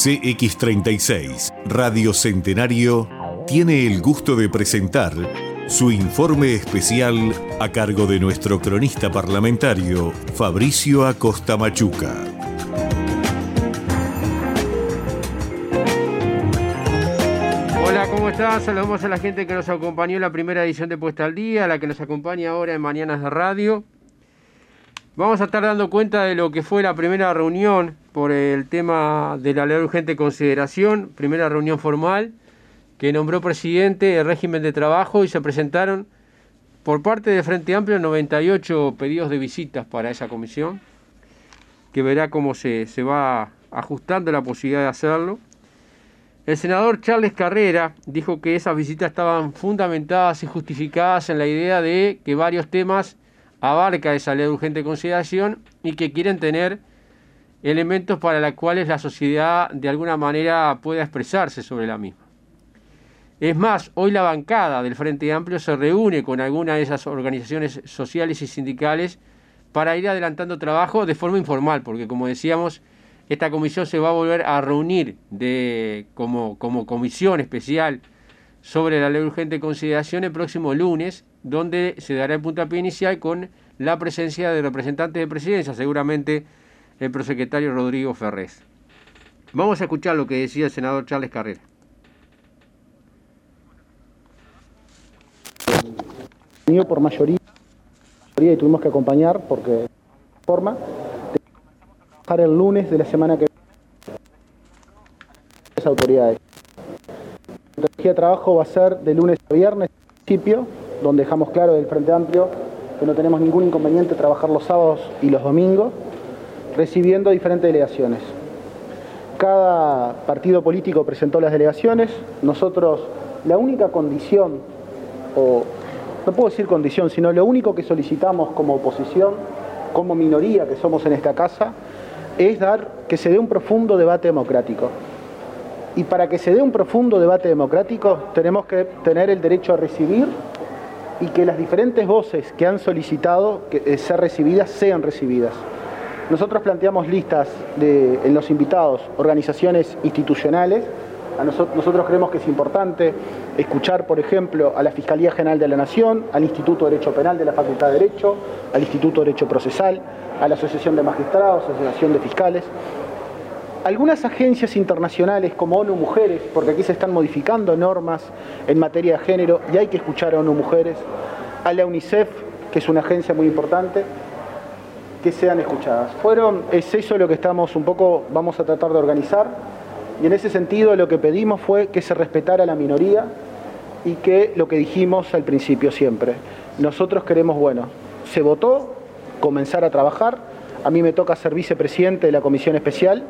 CX36 Radio Centenario tiene el gusto de presentar su informe especial a cargo de nuestro cronista parlamentario Fabricio Acosta Machuca. Hola, ¿cómo están? Saludamos a la gente que nos acompañó en la primera edición de Puesta al Día, a la que nos acompaña ahora en Mañanas de Radio. Vamos a estar dando cuenta de lo que fue la primera reunión por el tema de la ley de urgente consideración, primera reunión formal, que nombró presidente el régimen de trabajo y se presentaron por parte de Frente Amplio 98 pedidos de visitas para esa comisión, que verá cómo se va ajustando la posibilidad de hacerlo. El senador Charles Carrera dijo que esas visitas estaban fundamentadas y justificadas en la idea de que varios temas abarca esa ley de urgente consideración y que quieren tener elementos para los cuales la sociedad de alguna manera pueda expresarse sobre la misma. Es más, hoy la bancada del Frente Amplio se reúne con alguna de esas organizaciones sociales y sindicales para ir adelantando trabajo de forma informal, porque como decíamos, esta comisión se va a volver a reunir como comisión especial sobre la ley de urgente consideración el próximo lunes, donde se dará el puntapié inicial con la presencia de representantes de presidencia, seguramente el prosecretario Rodrigo Ferrés. Vamos a escuchar lo que decía el senador Charles Carrera. Por mayoría y tuvimos que acompañar porque de forma trabajar el lunes de la semana que viene las autoridades. La metodología de trabajo va a ser de lunes a viernes en principio, donde dejamos claro del Frente Amplio que no tenemos ningún inconveniente trabajar los sábados y los domingos, recibiendo diferentes delegaciones. Cada partido político presentó las delegaciones. Nosotros, la única condición, o no puedo decir condición, sino lo único que solicitamos como oposición, como minoría que somos en esta casa, es que se dé un profundo debate democrático. Y para que se dé un profundo debate democrático tenemos que tener el derecho a recibir y que las diferentes voces que han solicitado ser recibidas sean recibidas. Nosotros planteamos listas en los invitados, organizaciones institucionales. Nosotros creemos que es importante escuchar, por ejemplo, a la Fiscalía General de la Nación, al Instituto de Derecho Penal de la Facultad de Derecho, al Instituto de Derecho Procesal, a la Asociación de Magistrados, Asociación de Fiscales. Algunas agencias internacionales como ONU Mujeres, porque aquí se están modificando normas en materia de género y hay que escuchar a ONU Mujeres, a la UNICEF, que es una agencia muy importante, que sean escuchadas. Es eso lo que vamos a tratar de organizar, y en ese sentido lo que pedimos fue que se respetara la minoría y que lo que dijimos al principio siempre. Nosotros queremos, se votó, comenzar a trabajar, a mí me toca ser vicepresidente de la comisión especial,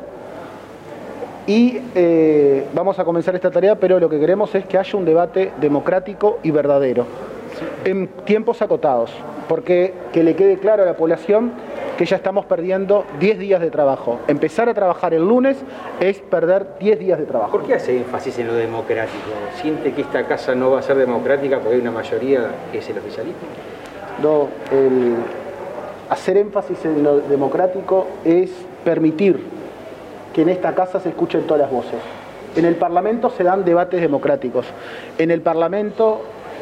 y vamos a comenzar esta tarea, pero lo que queremos es que haya un debate democrático y verdadero, en tiempos acotados, porque que le quede claro a la población que ya estamos perdiendo 10 días de trabajo. Empezar a trabajar el lunes es perder 10 días de trabajo. ¿Por qué hace énfasis en lo democrático? ¿Siente que esta casa no va a ser democrática porque hay una mayoría que es el oficialismo? No, hacer énfasis en lo democrático es permitir que en esta casa se escuchen todas las voces. En el Parlamento se dan debates democráticos. En el Parlamento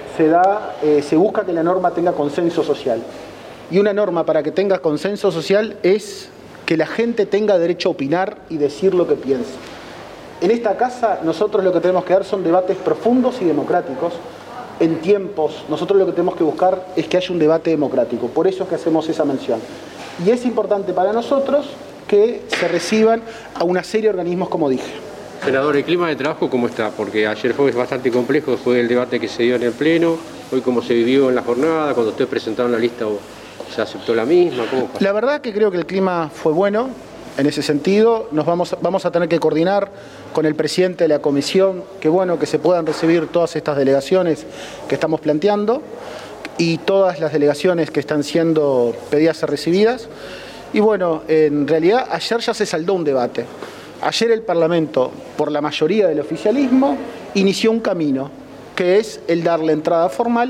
se busca que la norma tenga consenso social. Y una norma para que tenga consenso social es que la gente tenga derecho a opinar y decir lo que piensa. En esta casa nosotros lo que tenemos que dar son debates profundos y democráticos. En tiempos, nosotros lo que tenemos que buscar es que haya un debate democrático. Por eso es que hacemos esa mención. Y es importante para nosotros que se reciban a una serie de organismos, como dije. Senador, ¿el clima de trabajo cómo está? Porque ayer fue bastante complejo después del debate que se dio en el Pleno, hoy cómo se vivió en la jornada, cuando ustedes presentaron la lista, ¿se aceptó la misma? ¿Cómo pasó? La verdad que creo que el clima fue bueno, en ese sentido. Vamos a tener que coordinar con el presidente de la comisión, que se puedan recibir todas estas delegaciones que estamos planteando y todas las delegaciones que están siendo pedidas ser recibidas. Y en realidad ayer ya se saldó un debate. Ayer el Parlamento, por la mayoría del oficialismo, inició un camino, que es el darle entrada formal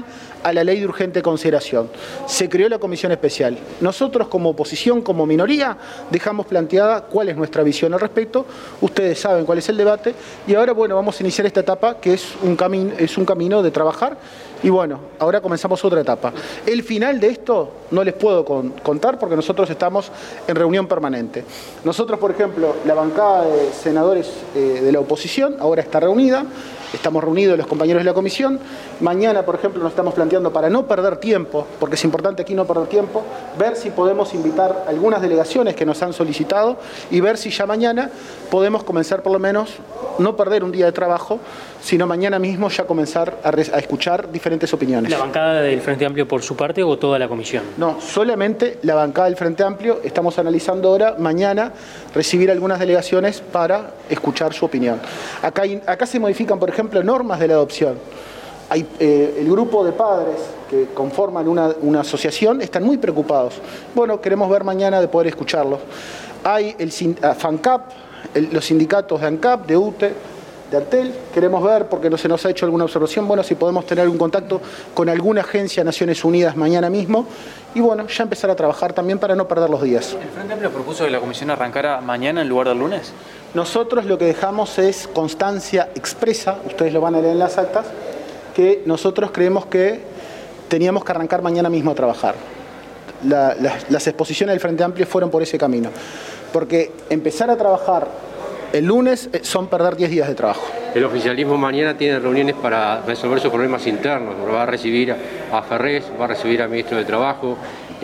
a la ley de urgente consideración. Se creó la comisión especial. Nosotros como oposición, como minoría, dejamos planteada cuál es nuestra visión al respecto. Ustedes saben cuál es el debate y ahora, bueno, vamos a iniciar esta etapa que es un camino de trabajar y bueno, ahora comenzamos otra etapa. El final de esto no les puedo contar porque nosotros estamos en reunión permanente. Nosotros, por ejemplo, la bancada de senadores de la oposición ahora está reunida. Estamos reunidos los compañeros de la comisión. Mañana, por ejemplo, nos estamos planteando para no perder tiempo, porque es importante aquí no perder tiempo, ver si podemos invitar algunas delegaciones que nos han solicitado y ver si ya mañana podemos comenzar por lo menos, no perder un día de trabajo, sino mañana mismo ya comenzar a escuchar diferentes opiniones. ¿La bancada del Frente Amplio por su parte o toda la comisión? No, solamente la bancada del Frente Amplio. Estamos analizando ahora, mañana, recibir algunas delegaciones para escuchar su opinión. Acá se modifican, por ejemplo, normas de la adopción. Hay, el grupo de padres que conforman una asociación están muy preocupados. Bueno, queremos ver mañana de poder escucharlos. Hay el FANCAP, los sindicatos de ANCAP, de UTE, de ANTEL, queremos ver, porque no se nos ha hecho alguna observación, bueno, si podemos tener algún contacto con alguna agencia de Naciones Unidas mañana mismo, y bueno, ya empezar a trabajar también para no perder los días. ¿El Frente Amplio propuso que la comisión arrancara mañana en lugar del lunes? Nosotros lo que dejamos es constancia expresa, ustedes lo van a leer en las actas, que nosotros creemos que teníamos que arrancar mañana mismo a trabajar. Las exposiciones del Frente Amplio fueron por ese camino, porque empezar a trabajar el lunes son perder 10 días de trabajo. El oficialismo mañana tiene reuniones para resolver sus problemas internos. Va a recibir a Ferrés, va a recibir al ministro de Trabajo.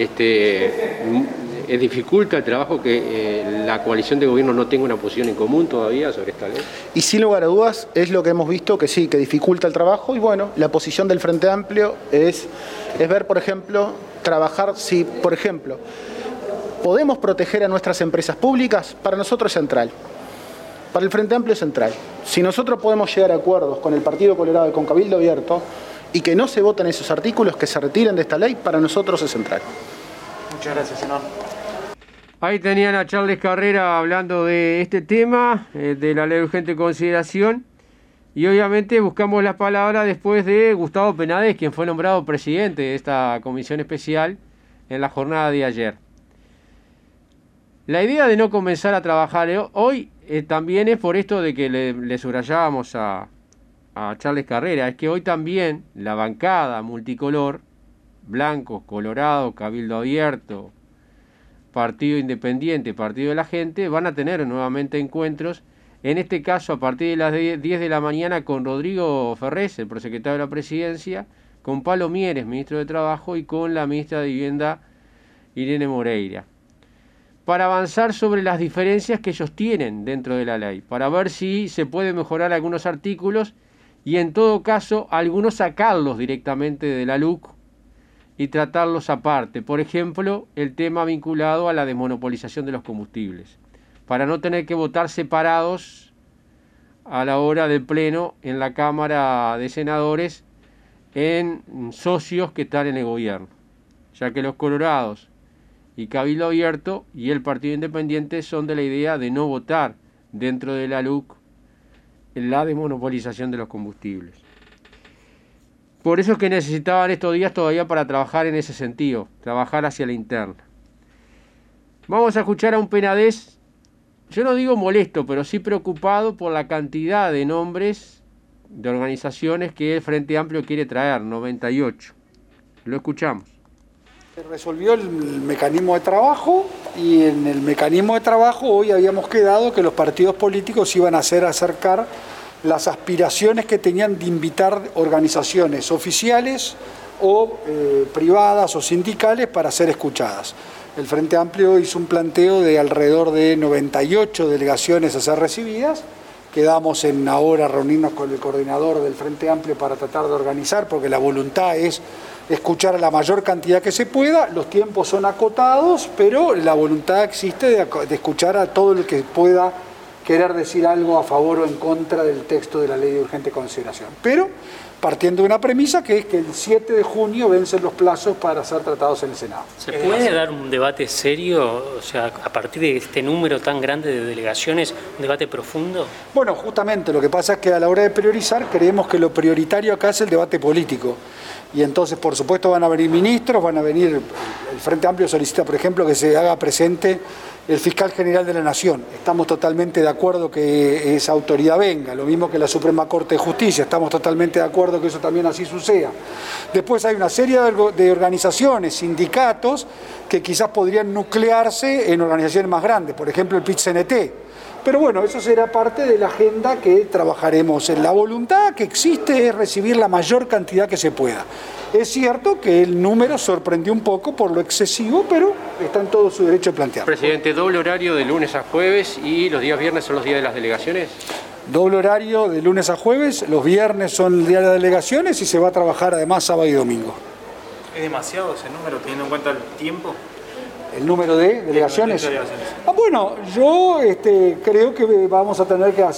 ¿Dificulta el trabajo que la coalición de gobierno no tenga una posición en común todavía sobre esta ley? Y sin lugar a dudas es lo que hemos visto, que sí, que dificulta el trabajo. Y bueno, la posición del Frente Amplio es ver, por ejemplo, trabajar si, por ejemplo, podemos proteger a nuestras empresas públicas. Para nosotros es central. Para el Frente Amplio es central. Si nosotros podemos llegar a acuerdos con el Partido Colorado y con Cabildo Abierto y que no se voten esos artículos, que se retiren de esta ley, para nosotros es central. Muchas gracias, senador. Ahí tenían a Charles Carrera hablando de este tema, de la ley de urgente consideración, y obviamente buscamos las palabras después de Gustavo Penades, quien fue nombrado presidente de esta comisión especial en la jornada de ayer. La idea de no comenzar a trabajar hoy también es por esto de que le subrayábamos a Charles Carrera, es que hoy también la bancada multicolor, blancos, colorados, Cabildo Abierto, Partido Independiente, Partido de la Gente, van a tener nuevamente encuentros, en este caso a partir de las 10 de la mañana con Rodrigo Ferrés, el prosecretario de la Presidencia, con Palo Mieres, ministro de Trabajo, y con la ministra de Vivienda, Irene Moreira, para avanzar sobre las diferencias que ellos tienen dentro de la ley, para ver si se puede mejorar algunos artículos y en todo caso algunos sacarlos directamente de la LUC y tratarlos aparte. Por ejemplo, el tema vinculado a la desmonopolización de los combustibles, para no tener que votar separados a la hora del pleno en la Cámara de Senadores en socios que están en el gobierno, ya que los colorados y Cabildo Abierto y el Partido Independiente son de la idea de no votar dentro de la LUC en la desmonopolización de los combustibles. Por eso es que necesitaban estos días todavía para trabajar en ese sentido, trabajar hacia la interna. Vamos a escuchar a un Penades, yo no digo molesto, pero sí preocupado por la cantidad de nombres de organizaciones que el Frente Amplio quiere traer, 98. Lo escuchamos. Se resolvió el mecanismo de trabajo y en el mecanismo de trabajo hoy habíamos quedado que los partidos políticos iban a hacer acercar las aspiraciones que tenían de invitar organizaciones oficiales o privadas o sindicales para ser escuchadas. El Frente Amplio hizo un planteo de alrededor de 98 delegaciones a ser recibidas. Quedamos en ahora reunirnos con el coordinador del Frente Amplio para tratar de organizar, porque la voluntad es escuchar a la mayor cantidad que se pueda. Los tiempos son acotados, pero la voluntad existe de escuchar a todo el que pueda querer decir algo a favor o en contra del texto de la ley de urgente consideración. Pero partiendo de una premisa que es que el 7 de junio vencen los plazos para ser tratados en el Senado. ¿Se puede dar un debate serio, o sea, a partir de este número tan grande de delegaciones, un debate profundo? Bueno, justamente lo que pasa es que a la hora de priorizar creemos que lo prioritario acá es el debate político. Y entonces, por supuesto, van a venir ministros, van a venir, el Frente Amplio solicita, por ejemplo, que se haga presente el fiscal general de la Nación. Estamos totalmente de acuerdo que esa autoridad venga, lo mismo que la Suprema Corte de Justicia, estamos totalmente de acuerdo que eso también así suceda. Después hay una serie de organizaciones, sindicatos, que quizás podrían nuclearse en organizaciones más grandes, por ejemplo el PIT-CNT. Pero bueno, eso será parte de la agenda que trabajaremos. La voluntad que existe es recibir la mayor cantidad que se pueda. Es cierto que el número sorprendió un poco por lo excesivo, pero está en todo su derecho de plantear. Presidente, ¿doble horario de lunes a jueves y los días viernes son los días de las delegaciones? Doble horario de lunes a jueves, los viernes son el día de las delegaciones y se va a trabajar además sábado y domingo. ¿Es demasiado ese número teniendo en cuenta el tiempo? ¿El número de delegaciones? Bueno, yo creo que vamos a tener que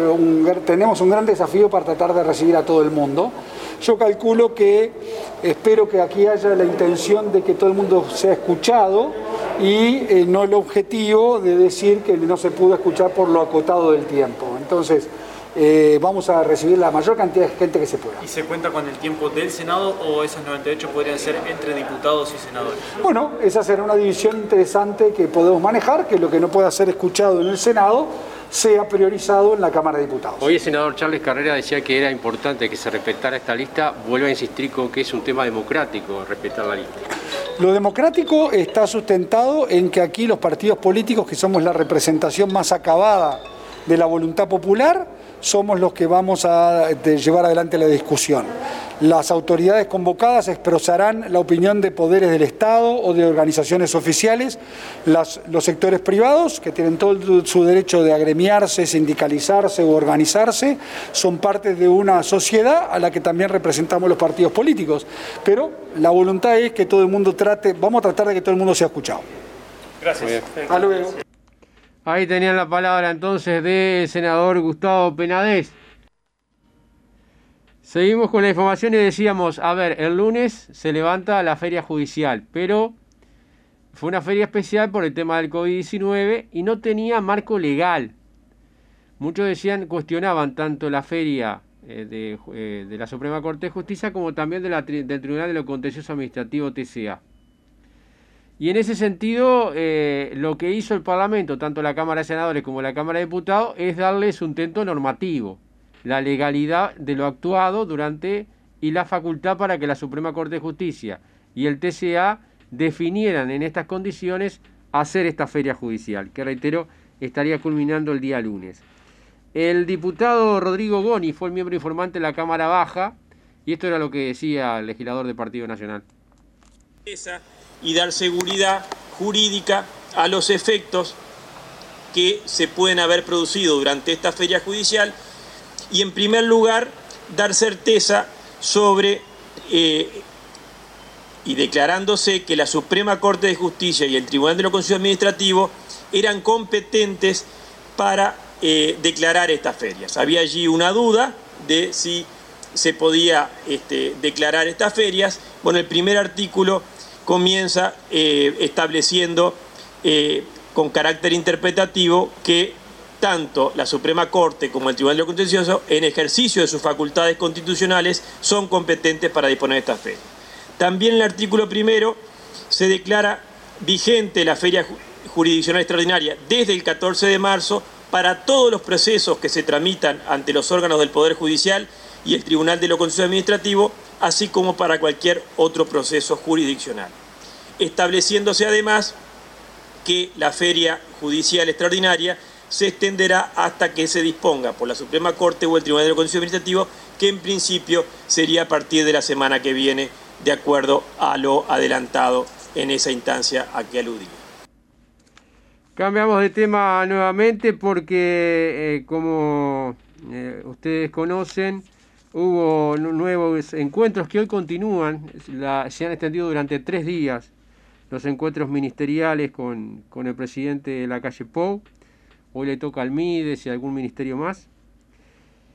tenemos un gran desafío para tratar de recibir a todo el mundo. Yo calculo espero que aquí haya la intención de que todo el mundo sea escuchado y no el objetivo de decir que no se pudo escuchar por lo acotado del tiempo. Entonces, vamos a recibir la mayor cantidad de gente que se pueda. ¿Y se cuenta con el tiempo del Senado o esos 98 podrían ser entre diputados y senadores? Bueno, esa será una división interesante que podemos manejar, que lo que no pueda ser escuchado en el Senado sea priorizado en la Cámara de Diputados. Hoy el senador Charles Carrera decía que era importante que se respetara esta lista. Vuelve a insistir con que es un tema democrático respetar la lista. Lo democrático está sustentado en que aquí los partidos políticos, que somos la representación más acabada de la voluntad popular, somos los que vamos a llevar adelante la discusión. Las autoridades convocadas expresarán la opinión de poderes del Estado o de organizaciones oficiales, los sectores privados, que tienen todo su derecho de agremiarse, sindicalizarse o organizarse, son parte de una sociedad a la que también representamos los partidos políticos. Pero la voluntad es que todo el mundo vamos a tratar de que todo el mundo sea escuchado. Gracias. Hasta luego. Ahí tenían la palabra entonces del senador Gustavo Penades. Seguimos con la información y decíamos, a ver, el lunes se levanta la feria judicial, pero fue una feria especial por el tema del COVID-19 y no tenía marco legal. Muchos cuestionaban tanto la feria de la Suprema Corte de Justicia como también del Tribunal de lo Contencioso Administrativo TCA. Y en ese sentido, lo que hizo el Parlamento, tanto la Cámara de Senadores como la Cámara de Diputados, es darle sustento normativo, la legalidad de lo actuado durante y la facultad para que la Suprema Corte de Justicia y el TCA definieran en estas condiciones hacer esta feria judicial, que reitero, estaría culminando el día lunes. El diputado Rodrigo Goni fue el miembro informante de la Cámara Baja, y esto era lo que decía el legislador del Partido Nacional. Y dar seguridad jurídica a los efectos que se pueden haber producido durante esta feria judicial y, en primer lugar, dar certeza sobre y declarándose que la Suprema Corte de Justicia y el Tribunal de lo Contencioso Administrativo eran competentes para declarar estas ferias. Había allí una duda de si se podía declarar estas ferias. Bueno, el primer artículo comienza estableciendo con carácter interpretativo que tanto la Suprema Corte como el Tribunal de lo Contencioso, en ejercicio de sus facultades constitucionales, son competentes para disponer de estas ferias. También en el artículo primero se declara vigente la feria jurisdiccional extraordinaria desde el 14 de marzo para todos los procesos que se tramitan ante los órganos del Poder Judicial y el Tribunal de lo Contencioso Administrativo, así como para cualquier otro proceso jurisdiccional. Estableciéndose además que la feria judicial extraordinaria se extenderá hasta que se disponga por la Suprema Corte o el Tribunal de lo Contencioso Administrativo, que en principio sería a partir de la semana que viene, de acuerdo a lo adelantado en esa instancia a que aludía. Cambiamos de tema nuevamente porque, como ustedes conocen, hubo nuevos encuentros que hoy continúan, se han extendido durante 3 días los encuentros ministeriales con el presidente de la calle Pou. Hoy le toca al Mides y algún ministerio más.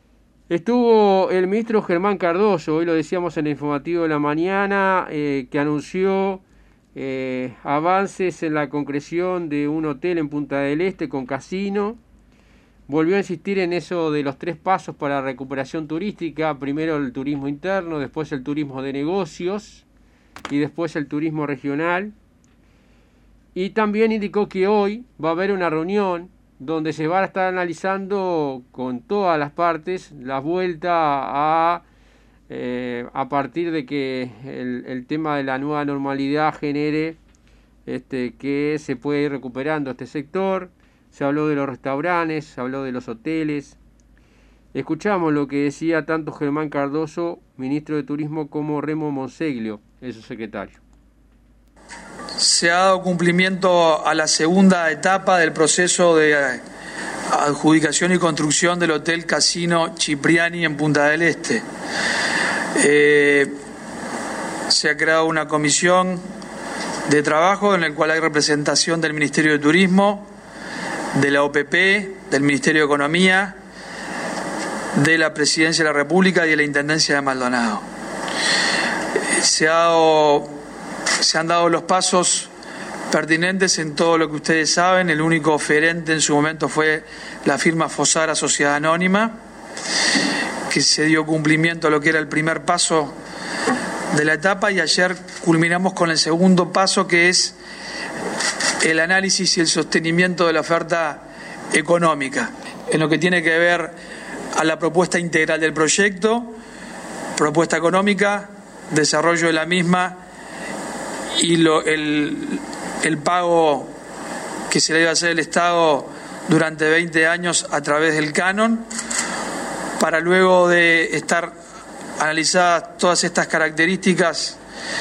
Estuvo el ministro Germán Cardoso, hoy lo decíamos en el informativo de la mañana, que anunció avances en la concreción de un hotel en Punta del Este con casino. Volvió a insistir en eso de los 3 pasos para la recuperación turística, primero el turismo interno, después el turismo de negocios y después el turismo regional. Y también indicó que hoy va a haber una reunión donde se va a estar analizando con todas las partes la vuelta a partir de que el tema de la nueva normalidad genere que se puede ir recuperando este sector. Se habló de los restaurantes, se habló de los hoteles. Escuchamos lo que decía tanto Germán Cardoso, ministro de Turismo, como Remo Monseglio, el subsecretario. Se ha dado cumplimiento a la segunda etapa del proceso de adjudicación y construcción del Hotel Casino Cipriani en Punta del Este. Se ha creado una comisión de trabajo en la cual hay representación del Ministerio de Turismo, de la OPP, del Ministerio de Economía, de la Presidencia de la República y de la Intendencia de Maldonado. Se han dado los pasos pertinentes en todo lo que ustedes saben. El único oferente en su momento fue la firma Fosara Sociedad Anónima, que se dio cumplimiento a lo que era el primer paso de la etapa, y ayer culminamos con el segundo paso, que es el análisis y el sostenimiento de la oferta económica, en lo que tiene que ver a la propuesta integral del proyecto, propuesta económica, desarrollo de la misma y el pago que se le debe hacer al Estado durante 20 años a través del canon, para luego de estar analizadas todas estas características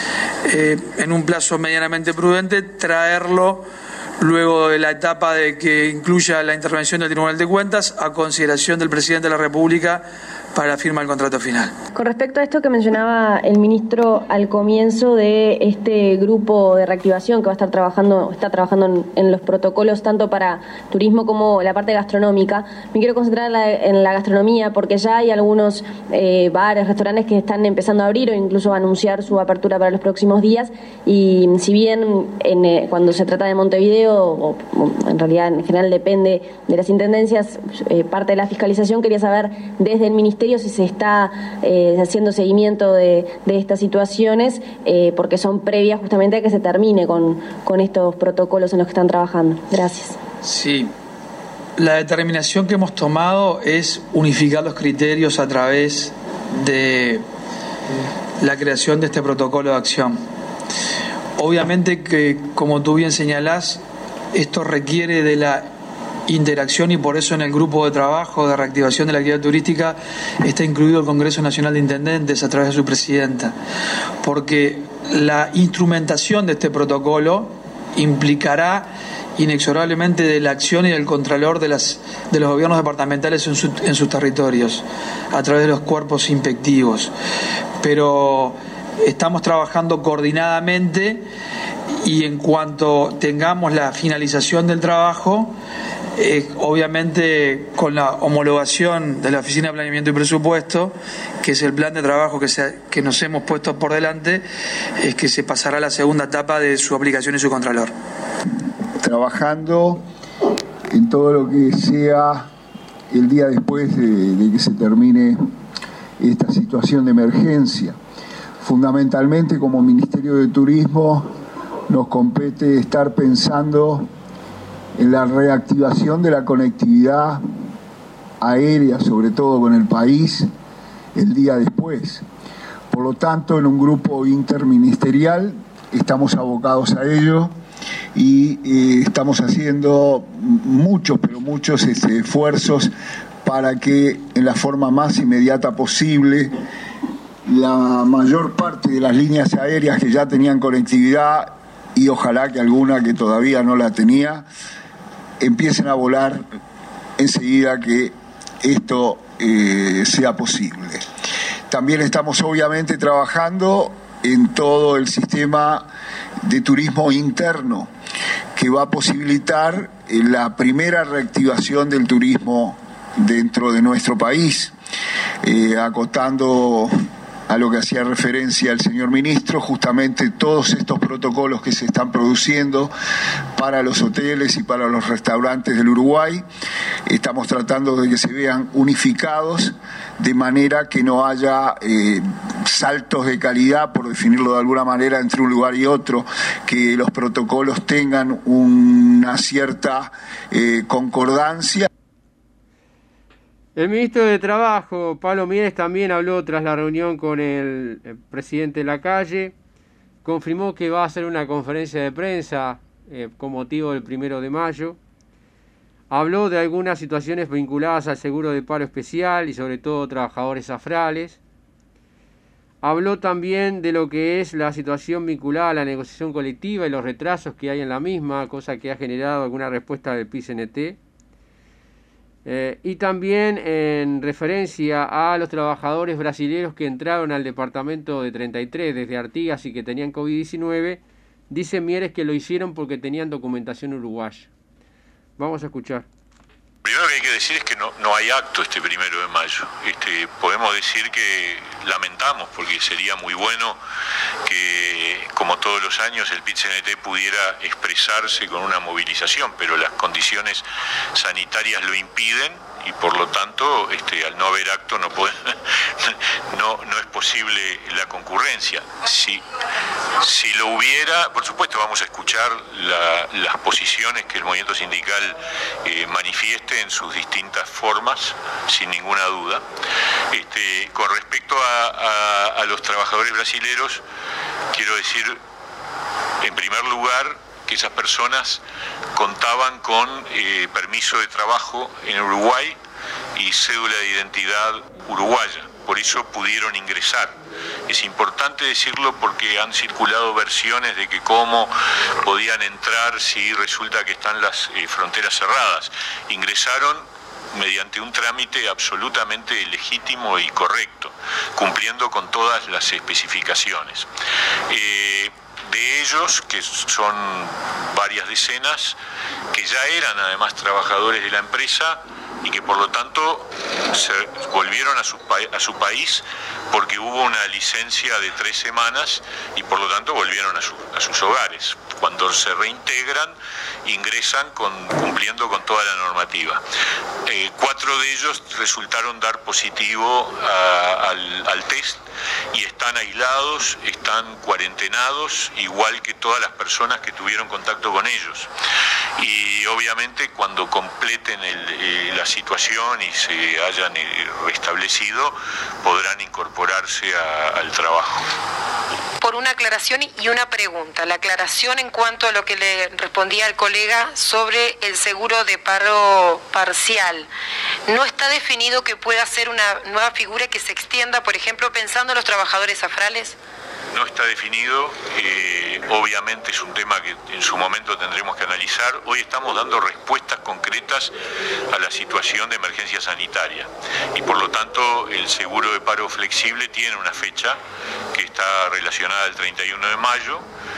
en un plazo medianamente prudente, traerlo luego de la etapa de que incluya la intervención del Tribunal de Cuentas a consideración del Presidente de la República para la firma del contrato final. Con respecto a esto que mencionaba el ministro al comienzo de este grupo de reactivación que está trabajando en los protocolos tanto para turismo como la parte gastronómica, me quiero concentrar en la gastronomía, porque ya hay algunos bares, restaurantes que están empezando a abrir o incluso a anunciar su apertura para los próximos días, y si bien cuando se trata de Montevideo, o en realidad en general depende de las intendencias, parte de la fiscalización, quería saber desde el ministerio si se está haciendo seguimiento de estas situaciones, porque son previas justamente a que se termine con estos protocolos en los que están trabajando. Gracias. Sí, la determinación que hemos tomado es unificar los criterios a través de la creación de este protocolo de acción. Obviamente que, como tú bien señalás, esto requiere de la interacción, y por eso en el grupo de trabajo de reactivación de la actividad turística está incluido el Congreso Nacional de Intendentes a través de su presidenta, porque la instrumentación de este protocolo implicará inexorablemente de la acción y del contralor de los gobiernos departamentales en sus territorios a través de los cuerpos inspectivos, pero estamos trabajando coordinadamente, y en cuanto tengamos la finalización del trabajo, obviamente con la homologación de la Oficina de Planeamiento y Presupuesto, que es el plan de trabajo que nos hemos puesto por delante, es que se pasará a la segunda etapa de su aplicación y su contralor. Trabajando en todo lo que sea el día después de que se termine esta situación de emergencia. Fundamentalmente, como Ministerio de Turismo, nos compete estar pensando en la reactivación de la conectividad aérea, sobre todo con el país, el día después. Por lo tanto, en un grupo interministerial estamos abocados a ello y estamos haciendo muchos esfuerzos para que en la forma más inmediata posible la mayor parte de las líneas aéreas que ya tenían conectividad, y ojalá que alguna que todavía no la tenía, empiecen a volar enseguida que esto sea posible. También estamos obviamente trabajando en todo el sistema de turismo interno, que va a posibilitar la primera reactivación del turismo dentro de nuestro país. acotando a lo que hacía referencia el señor ministro, justamente todos estos protocolos que se están produciendo para los hoteles y para los restaurantes del Uruguay, estamos tratando de que se vean unificados de manera que no haya saltos de calidad, por definirlo de alguna manera, entre un lugar y otro, que los protocolos tengan una cierta concordancia. El ministro de Trabajo, Pablo Mieres, también habló tras la reunión con el presidente Lacalle. Confirmó que va a hacer una conferencia de prensa con motivo del 1 de mayo. Habló de algunas situaciones vinculadas al seguro de paro especial y sobre todo trabajadores afrales. Habló también de lo que es la situación vinculada a la negociación colectiva y los retrasos que hay en la misma, cosa que ha generado alguna respuesta del PIT-CNT. Y también en referencia a los trabajadores brasileños que entraron al departamento de 33 desde Artigas y que tenían COVID-19, dice Mieres que lo hicieron porque tenían documentación uruguaya. Vamos a escuchar. Primero que hay que decir es que no hay acto este 1 de mayo. Podemos decir que lamentamos, porque sería muy bueno que, como todos los años, el PIT-CNT pudiera expresarse con una movilización, pero las condiciones sanitarias lo impiden y por lo tanto al no haber acto no es posible la concurrencia. Si lo hubiera, por supuesto vamos a escuchar las posiciones que el movimiento sindical manifieste en sus distintas formas, sin ninguna duda. Con respecto a los trabajadores brasileros, quiero decir, en primer lugar, que esas personas contaban con permiso de trabajo en Uruguay y cédula de identidad uruguaya, por eso pudieron ingresar. Es importante decirlo porque han circulado versiones de que cómo podían entrar si resulta que están las fronteras cerradas. Ingresaron mediante un trámite absolutamente legítimo y correcto, cumpliendo con todas las especificaciones. De ellos, que son varias decenas, que ya eran además trabajadores de la empresa y que por lo tanto se volvieron a su país porque hubo una licencia de 3 semanas y por lo tanto volvieron a sus hogares. Cuando se reintegran, ingresan cumpliendo con toda la normativa. 4 de ellos resultaron dar positivo al test y están aislados, están cuarentenados, igual que todas las personas que tuvieron contacto con ellos. Y obviamente cuando completen la situación y se hayan restablecido, podrán incorporarse al trabajo. Por una aclaración y una pregunta. La aclaración en cuanto a lo que le respondía al colega sobre el seguro de paro parcial. ¿No está definido que pueda ser una nueva figura que se extienda, por ejemplo, pensando en los trabajadores afrales? No está definido, obviamente es un tema que en su momento tendremos que analizar. Hoy estamos dando respuestas concretas a la situación de emergencia sanitaria y por lo tanto el seguro de paro flexible tiene una fecha que está relacionada al 31 de mayo.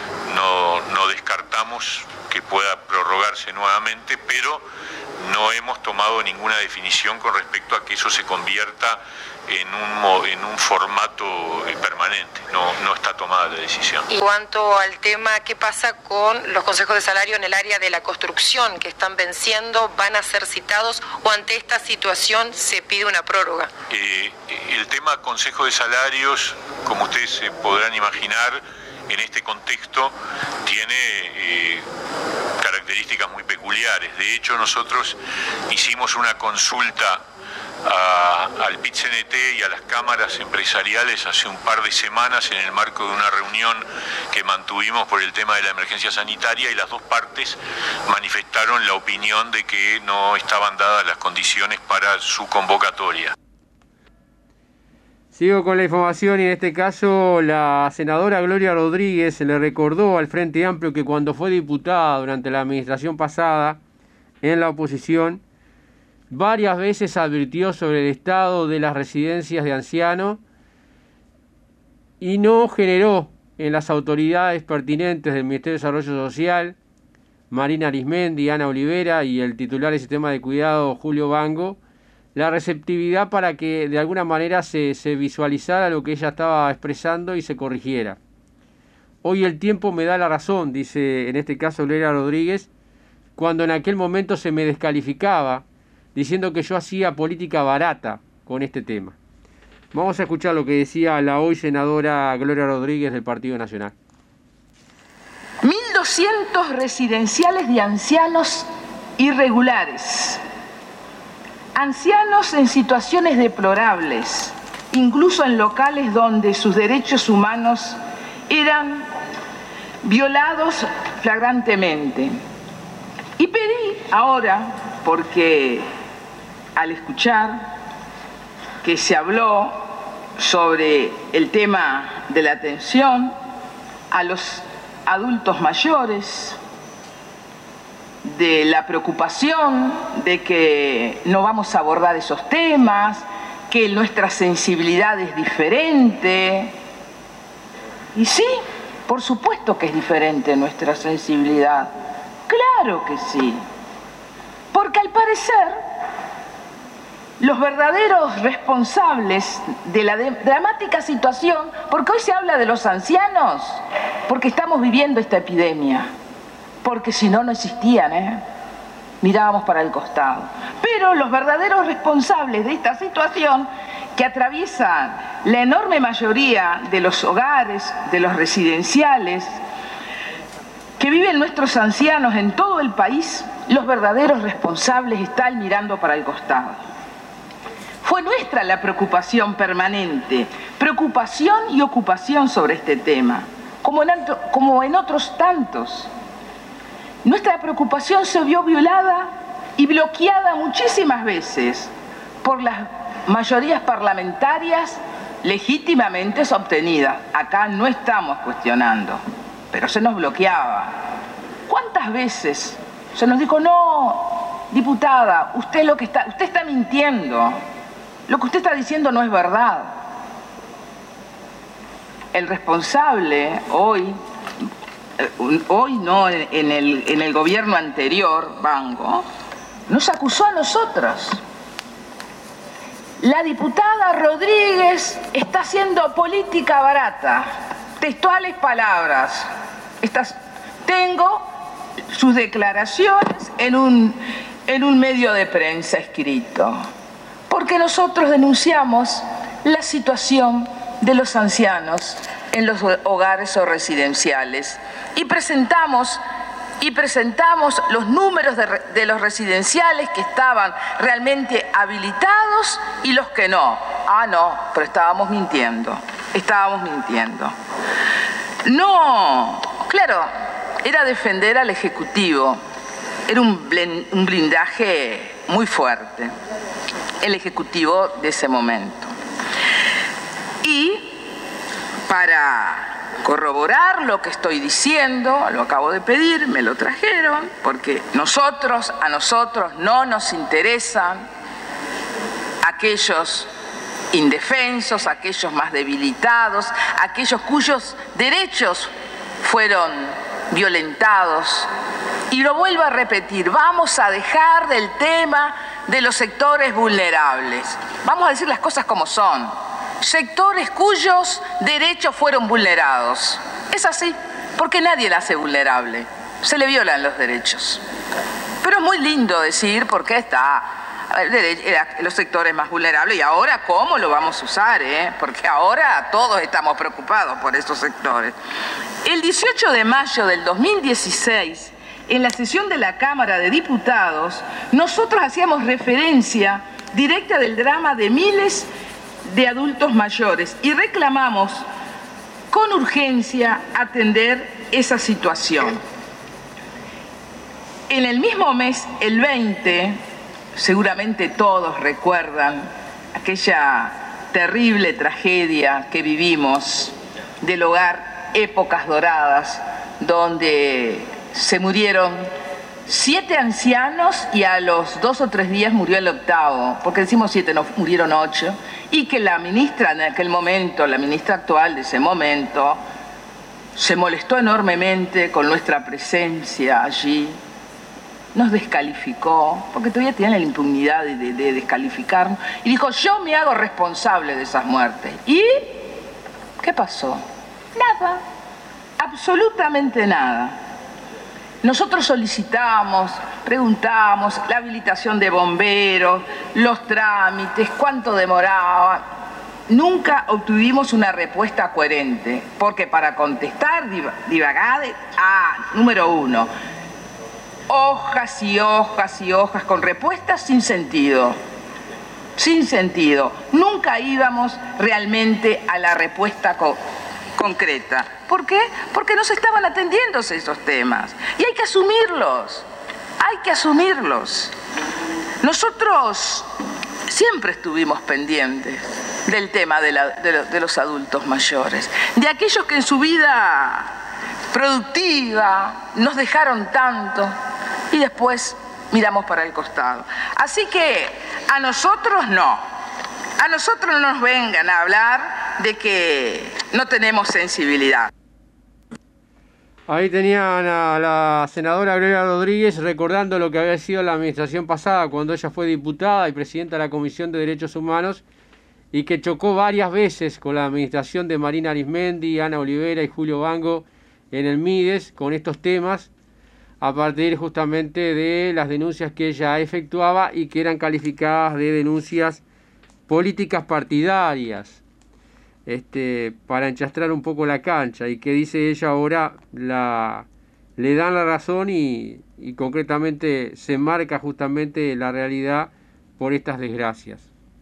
No descartamos que pueda prorrogarse nuevamente, pero no hemos tomado ninguna definición con respecto a que eso se convierta en un formato permanente. No está tomada la decisión. Y en cuanto al tema, ¿qué pasa con los consejos de salario en el área de la construcción que están venciendo? ¿Van a ser citados o ante esta situación se pide una prórroga? El tema consejo de salarios, como ustedes se podrán imaginar, en este contexto tiene características muy peculiares. De hecho, nosotros hicimos una consulta al PIT-CNT y a las cámaras empresariales hace un par de semanas en el marco de una reunión que mantuvimos por el tema de la emergencia sanitaria y las dos partes manifestaron la opinión de que no estaban dadas las condiciones para su convocatoria. Sigo con la información y en este caso la senadora Gloria Rodríguez le recordó al Frente Amplio que cuando fue diputada durante la administración pasada en la oposición, varias veces advirtió sobre el estado de las residencias de ancianos y no generó en las autoridades pertinentes del Ministerio de Desarrollo Social, Marina Arismendi, Ana Olivera y el titular del Sistema de Cuidado, Julio Bango, la receptividad para que de alguna manera se visualizara lo que ella estaba expresando y se corrigiera. Hoy el tiempo me da la razón, dice en este caso Gloria Rodríguez, cuando en aquel momento se me descalificaba diciendo que yo hacía política barata con este tema. Vamos a escuchar lo que decía la hoy senadora Gloria Rodríguez del Partido Nacional. 1.200 residenciales de ancianos irregulares. Ancianos en situaciones deplorables, incluso en locales donde sus derechos humanos eran violados flagrantemente. Y pedí ahora, porque al escuchar que se habló sobre el tema de la atención a los adultos mayores, de la preocupación de que no vamos a abordar esos temas, que nuestra sensibilidad es diferente. Y sí, por supuesto que es diferente nuestra sensibilidad. Claro que sí. Porque al parecer, los verdaderos responsables de la dramática situación, porque hoy se habla de los ancianos, porque estamos viviendo esta epidemia. Porque si no, no existían, mirábamos para el costado. Pero los verdaderos responsables de esta situación que atraviesan la enorme mayoría de los hogares, de los residenciales, que viven nuestros ancianos en todo el país, los verdaderos responsables están mirando para el costado. Fue nuestra la preocupación permanente, preocupación y ocupación sobre este tema, como en otros tantos. Nuestra preocupación se vio violada y bloqueada muchísimas veces por las mayorías parlamentarias legítimamente obtenidas. Acá no estamos cuestionando, pero se nos bloqueaba. ¿Cuántas veces se nos dijo, no, diputada, usted está mintiendo, lo que usted está diciendo no es verdad? El responsable hoy no, en el gobierno anterior, Bango, nos acusó a nosotros. La diputada Rodríguez está haciendo política barata. Textuales palabras. Tengo sus declaraciones en un medio de prensa escrito. Porque nosotros denunciamos la situación de los ancianos en los hogares o residenciales y presentamos los números de los residenciales que estaban realmente habilitados y los que no. Ah, no, pero estábamos mintiendo. No, claro, era defender al Ejecutivo. Era un blindaje muy fuerte, el Ejecutivo de ese momento. Y para corroborar lo que estoy diciendo, lo acabo de pedir, me lo trajeron, porque a nosotros no nos interesan aquellos indefensos, aquellos más debilitados, aquellos cuyos derechos fueron violentados. Y lo vuelvo a repetir, vamos a dejar del tema de los sectores vulnerables. Vamos a decir las cosas como son. Sectores cuyos derechos fueron vulnerados. Es así, porque nadie la hace vulnerable. Se le violan los derechos. Pero es muy lindo decir por qué está los sectores más vulnerables y ahora cómo lo vamos a usar, porque ahora todos estamos preocupados por esos sectores. El 18 de mayo del 2016, en la sesión de la Cámara de Diputados, nosotros hacíamos referencia directa del drama de miles de adultos mayores y reclamamos con urgencia atender esa situación. En el mismo mes, el 20, seguramente todos recuerdan aquella terrible tragedia que vivimos del hogar Épocas Doradas, donde se murieron 7 ancianos y a los 2 o 3 días murió el 8º, porque decimos 7, no, murieron 8, y que la ministra en aquel momento, la ministra actual de ese momento, se molestó enormemente con nuestra presencia allí nos descalificó, porque todavía tienen la impunidad de descalificarnos, y dijo, yo me hago responsable de esas muertes. ¿Y qué pasó? Nada, absolutamente nada. Nosotros solicitamos, preguntamos la habilitación de bomberos, los trámites, cuánto demoraba. Nunca obtuvimos una respuesta coherente, porque para contestar divagade, número uno, hojas y hojas y hojas con respuestas sin sentido. Sin sentido. Nunca íbamos realmente a la respuesta concreta. ¿Por qué? Porque no se estaban atendiendo esos temas. Y hay que asumirlos. Hay que asumirlos. Nosotros siempre estuvimos pendientes del tema de los adultos mayores, de aquellos que en su vida productiva nos dejaron tanto y después miramos para el costado. Así que a nosotros no nos vengan a hablar de que no tenemos sensibilidad. Ahí tenían a la senadora Gloria Rodríguez recordando lo que había sido la administración pasada cuando ella fue diputada y presidenta de la Comisión de Derechos Humanos y que chocó varias veces con la administración de Marina Arismendi, Ana Olivera y Julio Bango en el Mides con estos temas a partir justamente de las denuncias que ella efectuaba y que eran calificadas de denuncias políticas partidarias. Para enchastrar un poco la cancha y que dice ella ahora le dan la razón y concretamente se marca justamente la realidad por estas desgracias.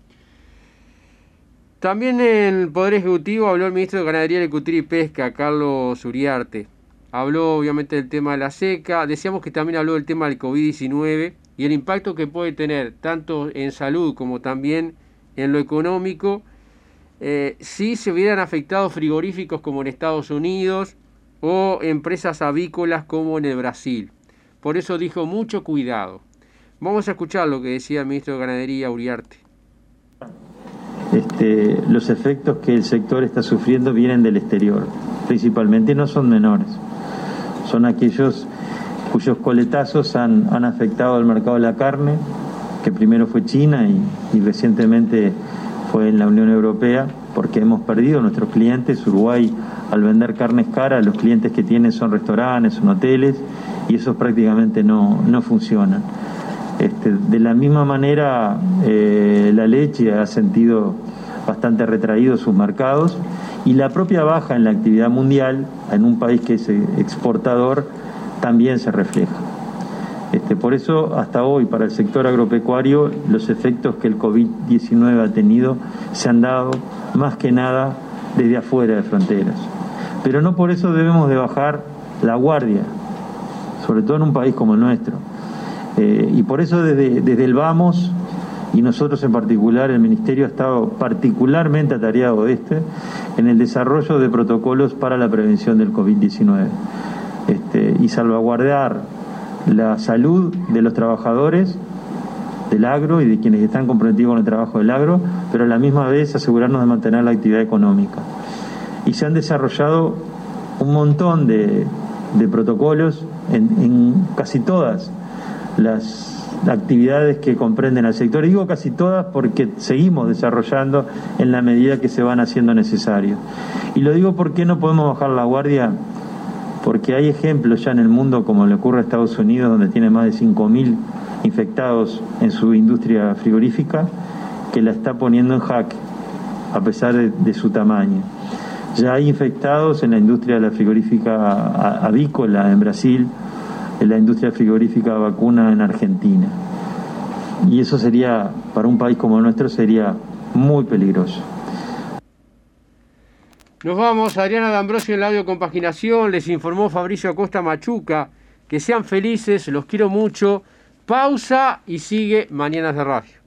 También en el Poder Ejecutivo habló el ministro de Ganadería, Agricultura y Pesca, Carlos Uriarte. Habló obviamente del tema de la seca, decíamos que también habló del tema del COVID-19 y el impacto que puede tener tanto en salud como también en lo económico si se hubieran afectado frigoríficos como en Estados Unidos o empresas avícolas como en el Brasil. Por eso dijo mucho cuidado. Vamos a escuchar lo que decía el ministro de Ganadería, Uriarte. Los efectos que el sector está sufriendo vienen del exterior, principalmente no son menores. Son aquellos cuyos coletazos han afectado al mercado de la carne, que primero fue China y recientemente fue en la Unión Europea, porque hemos perdido nuestros clientes. Uruguay, al vender carnes caras, los clientes que tiene son restaurantes, son hoteles, y esos prácticamente no funcionan. De la misma manera, la leche ha sentido bastante retraído sus mercados, y la propia baja en la actividad mundial, en un país que es exportador, también se refleja. Por eso, hasta hoy, para el sector agropecuario, los efectos que el COVID-19 ha tenido se han dado más que nada desde afuera de fronteras. Pero no por eso debemos de bajar la guardia, sobre todo en un país como el nuestro. Y por eso desde el Vamos, y nosotros en particular, el Ministerio ha estado particularmente atareado en el desarrollo de protocolos para la prevención del COVID-19 y salvaguardar la salud de los trabajadores del agro y de quienes están comprometidos con el trabajo del agro, pero a la misma vez asegurarnos de mantener la actividad económica. Y se han desarrollado un montón de protocolos en casi todas las actividades que comprenden al sector. Y digo casi todas porque seguimos desarrollando en la medida que se van haciendo necesarios. Y lo digo porque no podemos bajar la guardia, porque hay ejemplos ya en el mundo, como le ocurre a Estados Unidos, donde tiene más de 5.000 infectados en su industria frigorífica, que la está poniendo en jaque, a pesar de su tamaño. Ya hay infectados en la industria de la frigorífica avícola en Brasil, en la industria frigorífica vacuna en Argentina. Y eso sería, para un país como el nuestro, sería muy peligroso. Nos vamos, Adriana D'Ambrosio en la audio compaginación, les informó Fabricio Acosta Machuca. Que sean felices, los quiero mucho. Pausa y sigue Mañanas de Radio.